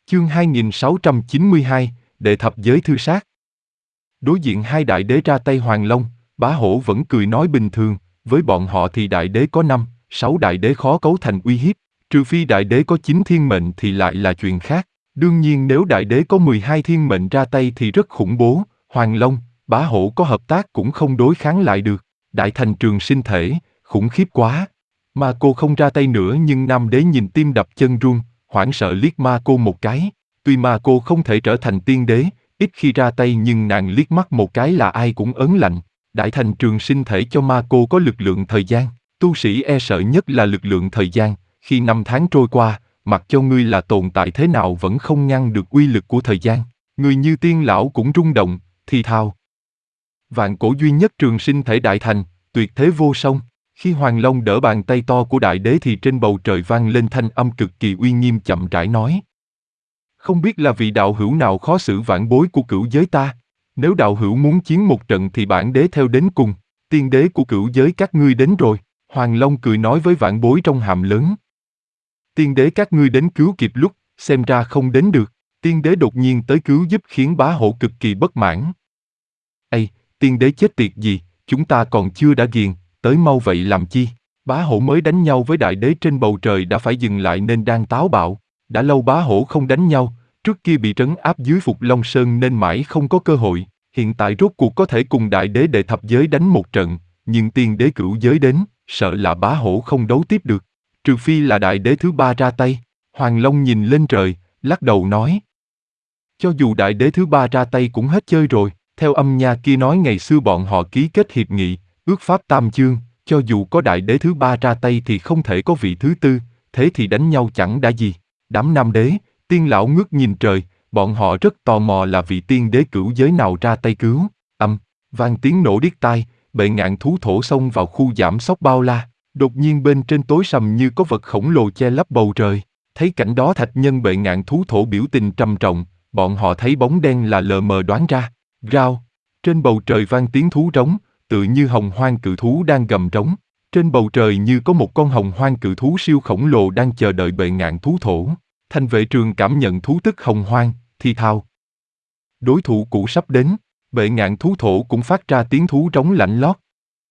Chương 2692, Đệ thập giới thư sát. Đối diện hai đại đế ra tay Hoàng Long, Bá Hổ vẫn cười nói bình thường, với bọn họ thì đại đế có 5, 6 đại đế khó cấu thành uy hiếp, trừ phi đại đế có 9 thiên mệnh thì lại là chuyện khác. Đương nhiên nếu đại đế có 12 thiên mệnh ra tay thì rất khủng bố, Hoàng Long, Bá Hổ có hợp tác cũng không đối kháng lại được. Đại thành trường sinh thể, khủng khiếp quá. Ma Cô không ra tay nữa nhưng Nam đế nhìn tim đập chân run, hoảng sợ liếc Ma Cô một cái. Tuy Ma Cô không thể trở thành tiên đế, ít khi ra tay nhưng nàng liếc mắt một cái là ai cũng ớn lạnh. Đại thành trường sinh thể cho Ma Cô có lực lượng thời gian, tu sĩ e sợ nhất là lực lượng thời gian. Khi 5 tháng trôi qua, mặc cho ngươi là tồn tại thế nào vẫn không ngăn được uy lực của thời gian. Người như tiên lão cũng rung động, thì thào. Vạn cổ duy nhất trường sinh thể đại thành, tuyệt thế vô song. Khi Hoàng Long đỡ bàn tay to của đại đế thì trên bầu trời vang lên thanh âm cực kỳ uy nghiêm chậm rãi nói. Không biết là vị đạo hữu nào khó xử vãn bối của cửu giới ta. Nếu đạo hữu muốn chiến một trận thì bản đế theo đến cùng. Tiên đế của cửu giới các ngươi đến rồi. Hoàng Long cười nói với vãn bối trong hàm lớn. Tiên đế các ngươi đến cứu kịp lúc, xem ra không đến được. Tiên đế đột nhiên tới cứu giúp khiến Bá Hổ cực kỳ bất mãn. Ây, tiên đế chết tiệt gì, chúng ta còn chưa đã ghiền, tới mau vậy làm chi? Bá Hổ mới đánh nhau với đại đế trên bầu trời đã phải dừng lại nên đang táo bạo. Đã lâu Bá Hổ không đánh nhau, trước kia bị trấn áp dưới Phục Long Sơn nên mãi không có cơ hội. Hiện tại rốt cuộc có thể cùng đại đế đệ thập giới đánh một trận, nhưng tiên đế cửu giới đến, sợ là Bá Hổ không đấu tiếp được. Trừ phi là đại đế thứ 3 ra tay. Hoàng Long nhìn lên trời, lắc đầu nói. Cho dù đại đế thứ 3 ra tay cũng hết chơi rồi. Theo âm nha kia nói ngày xưa bọn họ ký kết hiệp nghị, ước pháp tam chương, cho dù có đại đế thứ 3 ra tay thì không thể có vị thứ 4, thế thì đánh nhau chẳng đã gì. Đám nam đế, tiên lão ngước nhìn trời, bọn họ rất tò mò là vị tiên đế cửu giới nào ra tay cứu. Vang tiếng nổ điếc tai, bệ ngạn thú thổ xông vào khu giảm sóc bao la. Đột nhiên bên trên tối sầm như có vật khổng lồ che lấp bầu trời. Thấy cảnh đó thạch nhân bệ ngạn thú thổ biểu tình trầm trọng, bọn họ thấy bóng đen là lờ mờ đoán ra. Rao, trên bầu trời vang tiếng thú rống, tự như hồng hoang cự thú đang gầm rống. Trên bầu trời như có một con hồng hoang cự thú siêu khổng lồ đang chờ đợi bệ ngạn thú thổ. Thanh vệ trường cảm nhận thú tức hồng hoang, thì thào. Đối thủ cũ sắp đến, bệ ngạn thú thổ cũng phát ra tiếng thú rống lạnh lót.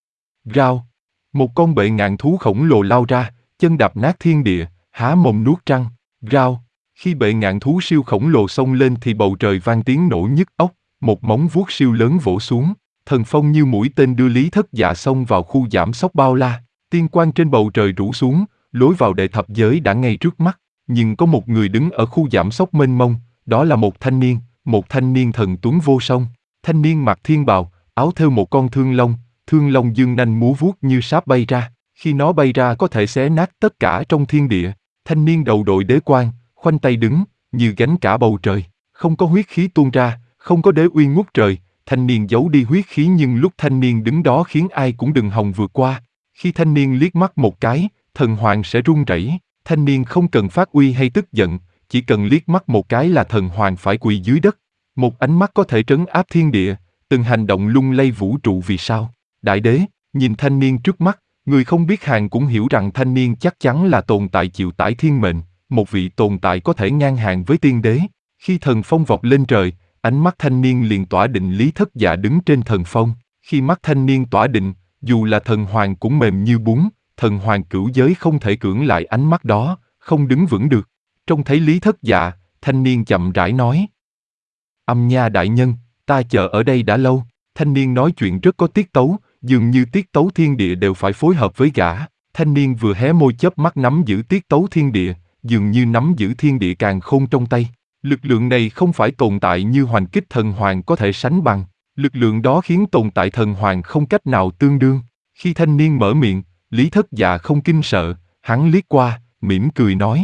Rao, một con bệ ngạn thú khổng lồ lao ra, chân đạp nát thiên địa, há mồm nuốt trăng. Rao, khi bệ ngạn thú siêu khổng lồ xông lên thì bầu trời vang tiếng nổ nhức óc. Một móng vuốt siêu lớn vỗ xuống, thần phong như mũi tên đưa Lý Thất Dạ xông vào khu giảm sóc bao la. Tiên quang trên bầu trời rủ xuống, lối vào đệ thập giới đã ngay trước mắt. Nhưng có một người đứng ở khu giảm sóc mênh mông, đó là một thanh niên thần tuấn vô song. Thanh niên mặc thiên bào, áo thêu một con thương long dương nanh múa vuốt như sáp bay ra. Khi nó bay ra có thể xé nát tất cả trong thiên địa. Thanh niên đầu đội đế quan, khoanh tay đứng, như gánh cả bầu trời, không có huyết khí tuôn ra. Không có đế uy ngút trời, thanh niên giấu đi huyết khí nhưng lúc thanh niên đứng đó khiến ai cũng đừng hòng vượt qua. Khi thanh niên liếc mắt một cái, thần hoàng sẽ run rẩy. Thanh niên không cần phát uy hay tức giận, chỉ cần liếc mắt một cái là thần hoàng phải quỳ dưới đất. Một ánh mắt có thể trấn áp thiên địa, từng hành động lung lay vũ trụ vì sao. Đại đế, nhìn thanh niên trước mắt, người không biết hàng cũng hiểu rằng thanh niên chắc chắn là tồn tại chịu tải thiên mệnh, một vị tồn tại có thể ngang hàng với tiên đế. Khi thần phong vọt lên trời, ánh mắt thanh niên liền tỏa định. Lý Thất Dạ đứng trên thần phong. Khi mắt thanh niên tỏa định, dù là thần hoàng cũng mềm như bún. Thần hoàng cửu giới không thể cưỡng lại ánh mắt đó, không đứng vững được. Trông thấy Lý Thất Dạ, thanh niên chậm rãi nói. Âm nha đại nhân, ta chờ ở đây đã lâu. Thanh niên nói chuyện rất có tiết tấu, dường như tiết tấu thiên địa đều phải phối hợp với gã. Thanh niên vừa hé môi chớp mắt nắm giữ tiết tấu thiên địa, dường như nắm giữ thiên địa càn khôn trong tay. Lực lượng này không phải tồn tại như hoành kích thần hoàng có thể sánh bằng. Lực lượng đó khiến tồn tại thần hoàng không cách nào tương đương. Khi thanh niên mở miệng, Lý Thất Dạ không kinh sợ, hắn liếc qua, mỉm cười nói.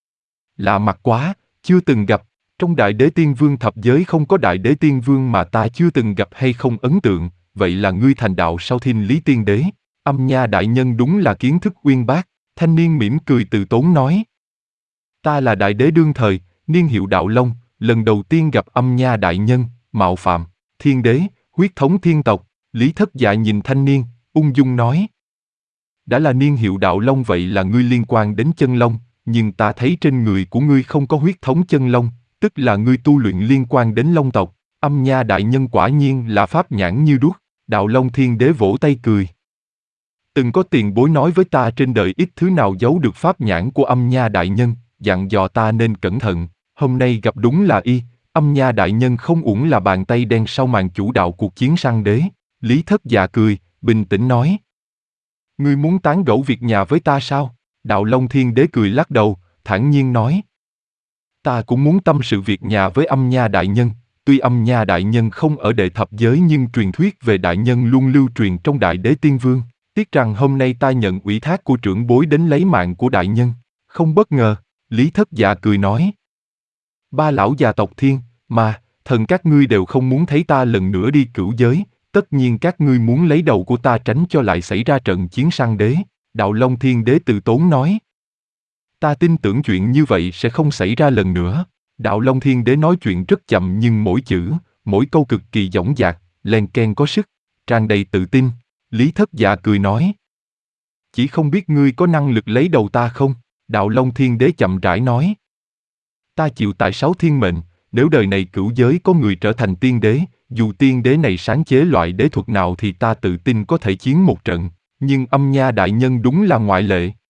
Lạ mặt quá, chưa từng gặp. Trong đại đế tiên vương thập giới không có đại đế tiên vương mà ta chưa từng gặp hay không ấn tượng. Vậy là ngươi thành đạo sau thiên lý tiên đế. Âm nha đại nhân đúng là kiến thức uyên bác. Thanh niên mỉm cười từ tốn nói. Ta là đại đế đương thời, niên hiệu Đạo Long, lần đầu tiên gặp âm nha đại nhân, mạo phạm, thiên đế, huyết thống thiên tộc. Lý Thất Dạ nhìn thanh niên, ung dung nói. Đã là niên hiệu Đạo Long vậy là ngươi liên quan đến chân long, nhưng ta thấy trên người của ngươi không có huyết thống chân long, tức là ngươi tu luyện liên quan đến Long tộc. Âm Nha đại nhân quả nhiên là pháp nhãn như đuốc. Đạo Long Thiên Đế vỗ tay cười. Từng có tiền bối nói với ta trên đời ít thứ nào giấu được pháp nhãn của Âm Nha đại nhân, dặn dò ta nên cẩn thận. Hôm nay gặp đúng là y. Âm Nha đại nhân không uổng là bàn tay đen sau màn chủ đạo cuộc chiến săn đế. Lý Thất Dạ cười, bình tĩnh nói. Ngươi muốn tán gẫu việc nhà với ta sao? Đạo Long Thiên Đế cười lắc đầu, thản nhiên nói. Ta cũng muốn tâm sự việc nhà với Âm Nha đại nhân. Tuy Âm Nha đại nhân không ở đệ thập giới nhưng truyền thuyết về đại nhân luôn lưu truyền trong Đại Đế Tiên Vương. Tiếc rằng hôm nay ta nhận ủy thác của trưởng bối đến lấy mạng của đại nhân. Không bất ngờ, Lý Thất Dạ cười nói. Ba lão già tộc Thiên, Ma, Thần các ngươi đều không muốn thấy ta lần nữa đi cửu giới, tất nhiên các ngươi muốn lấy đầu của ta tránh cho lại xảy ra trận chiến săn đế. Đạo Long Thiên Đế từ tốn nói. Ta tin tưởng chuyện như vậy sẽ không xảy ra lần nữa. Đạo Long Thiên Đế nói chuyện rất chậm nhưng mỗi chữ, mỗi câu cực kỳ dõng dạc, len ken có sức, tràn đầy tự tin. Lý Thất Dạ cười nói. Chỉ không biết ngươi có năng lực lấy đầu ta không? Đạo Long Thiên Đế chậm rãi nói. Ta chịu tại 6 thiên mệnh, nếu đời này cửu giới có người trở thành tiên đế, dù tiên đế này sáng chế loại đế thuật nào thì ta tự tin có thể chiến một trận, nhưng Âm Nha đại nhân đúng là ngoại lệ.